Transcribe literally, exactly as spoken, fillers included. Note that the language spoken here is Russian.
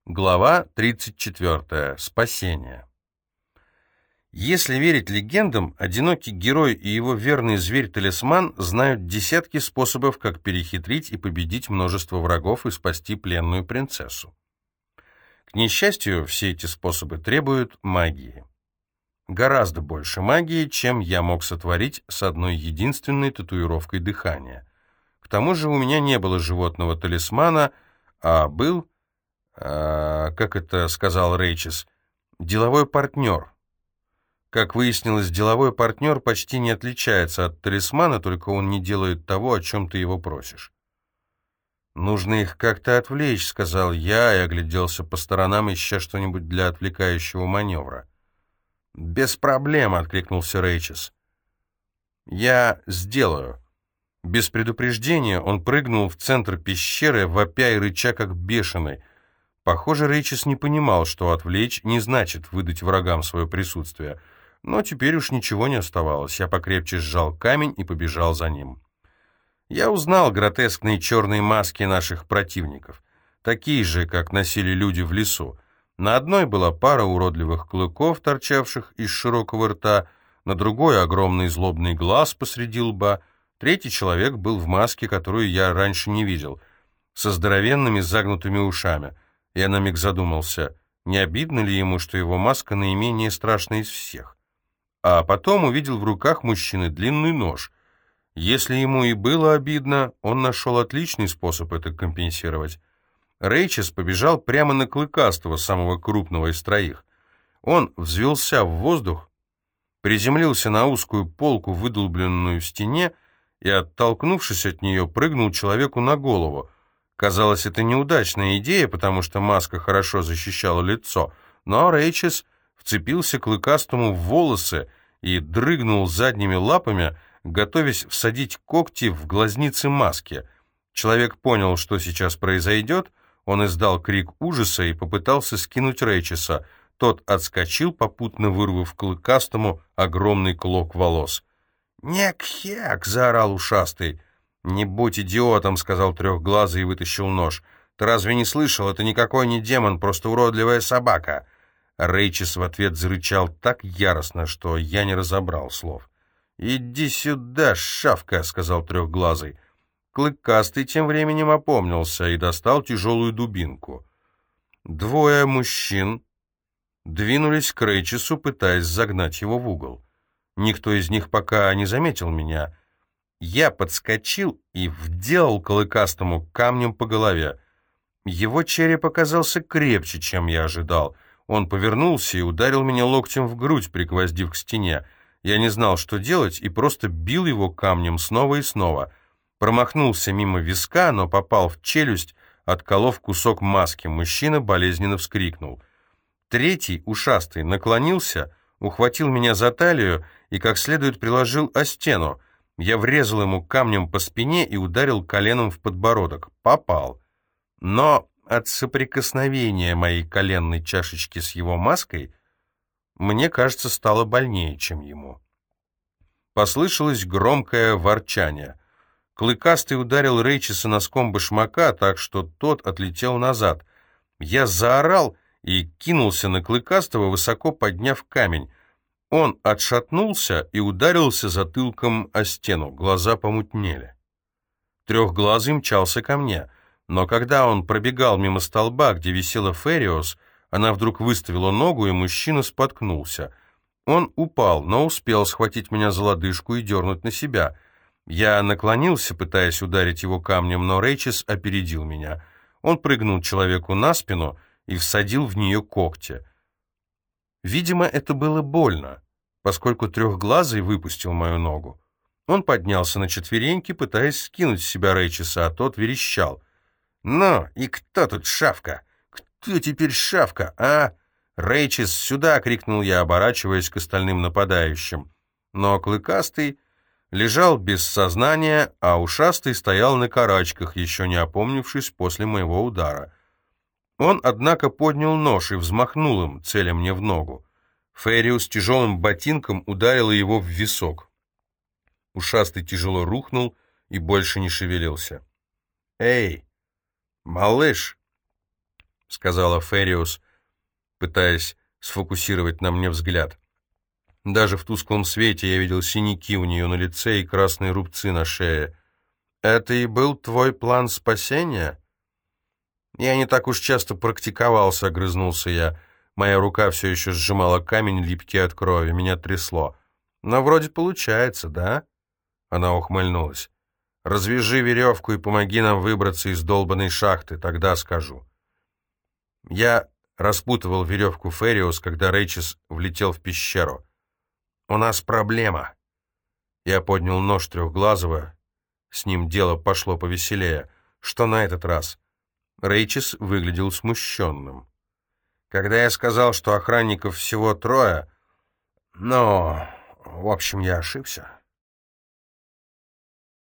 Глава тридцать четвёртая. Спасение. Если верить легендам, одинокий герой и его верный зверь-талисман знают десятки способов, как перехитрить и победить множество врагов и спасти пленную принцессу. К несчастью, все эти способы требуют магии. Гораздо больше магии, чем я мог сотворить с одной единственной татуировкой дыхания. К тому же у меня не было животного талисмана, а был... А, как это сказал Рейчес, деловой партнер. Как выяснилось, деловой партнер почти не отличается от талисмана, только он не делает того, о чем ты его просишь. «Нужно их как-то отвлечь», — сказал я и огляделся по сторонам, ища что-нибудь для отвлекающего маневра. «Без проблем», — откликнулся Рейчес. «Я сделаю». Без предупреждения он прыгнул в центр пещеры, вопя и рыча как бешеный. Похоже, Рейчес не понимал, что отвлечь не значит выдать врагам свое присутствие. Но теперь уж ничего не оставалось. Я покрепче сжал камень и побежал за ним. Я узнал гротескные черные маски наших противников. Такие же, как носили люди в лесу. На одной была пара уродливых клыков, торчавших из широкого рта, на другой огромный злобный глаз посреди лба. Третий человек был в маске, которую я раньше не видел, со здоровенными загнутыми ушами. Я на миг задумался, не обидно ли ему, что его маска наименее страшная из всех. А потом увидел в руках мужчины длинный нож. Если ему и было обидно, он нашел отличный способ это компенсировать. Рейчес побежал прямо на Клыкастого, самого крупного из троих. Он взвелся в воздух, приземлился на узкую полку, выдолбленную в стене, и, оттолкнувшись от нее, прыгнул человеку на голову. Казалось, это неудачная идея, потому что маска хорошо защищала лицо, но Рейчес вцепился Клыкастому в волосы и дрыгнул задними лапами, готовясь всадить когти в глазницы маски. Человек понял, что сейчас произойдет, он издал крик ужаса и попытался скинуть Рейчеса. Тот отскочил, попутно вырвав Клыкастому огромный клок волос. «Нек-хек!» — заорал ушастый. «Не будь идиотом», — сказал Трехглазый и вытащил нож. «Ты разве не слышал? Это никакой не демон, просто уродливая собака». Рейчес в ответ зарычал так яростно, что я не разобрал слов. «Иди сюда, шавка», — сказал Трехглазый. Клыкастый тем временем опомнился и достал тяжелую дубинку. Двое мужчин двинулись к Рейчесу, пытаясь загнать его в угол. Никто из них пока не заметил меня. Я подскочил и вделал Клыкастому камнем по голове. Его череп оказался крепче, чем я ожидал. Он повернулся и ударил меня локтем в грудь, пригвоздив к стене. Я не знал, что делать, и просто бил его камнем снова и снова. Промахнулся мимо виска, но попал в челюсть, отколов кусок маски. Мужчина болезненно вскрикнул. Третий, ушастый, наклонился, ухватил меня за талию и как следует приложил о стену. Я врезал ему камнем по спине и ударил коленом в подбородок. Попал. Но от соприкосновения моей коленной чашечки с его маской мне, кажется, стало больнее, чем ему. Послышалось громкое ворчание. Клыкастый ударил Рейчеса носком башмака, так что тот отлетел назад. Я заорал и кинулся на Клыкастого, высоко подняв камень. Он отшатнулся и ударился затылком о стену, глаза помутнели. Трехглазый мчался ко мне, но когда он пробегал мимо столба, где висела Фериос, она вдруг выставила ногу, и мужчина споткнулся. Он упал, но успел схватить меня за лодыжку и дернуть на себя. Я наклонился, пытаясь ударить его камнем, но Рейчес опередил меня. Он прыгнул человеку на спину и всадил в нее когти. Видимо, это было больно, поскольку Трехглазый выпустил мою ногу. Он поднялся на четвереньки, пытаясь скинуть с себя Рейчеса, а тот верещал. «Ну, и кто тут шавка? Кто теперь шавка, а?» «Рейчес, сюда!» — крикнул я, оборачиваясь к остальным нападающим. Но Клыкастый лежал без сознания, а Ушастый стоял на карачках, еще не опомнившись после моего удара. Он, однако, поднял нож и взмахнул им, целя мне в ногу. Фериус тяжелым ботинком ударила его в висок. Ушастый тяжело рухнул и больше не шевелился. «Эй, малыш!» — сказала Фериус, пытаясь сфокусировать на мне взгляд. Даже в тусклом свете я видел синяки у нее на лице и красные рубцы на шее. «Это и был твой план спасения?» «Я не так уж часто практиковался», — огрызнулся я. Моя рука все еще сжимала камень, липкий от крови, меня трясло. «Но вроде получается, да?» Она ухмыльнулась. «Развяжи веревку и помоги нам выбраться из долбанной шахты, тогда скажу». Я распутывал веревку Фериус, когда Рейчес влетел в пещеру. «У нас проблема». Я поднял нож трехглазого. С ним дело пошло повеселее. Что на этот раз? Рейчес выглядел смущенным. Когда я сказал, что охранников всего трое... Ну, в общем, я ошибся.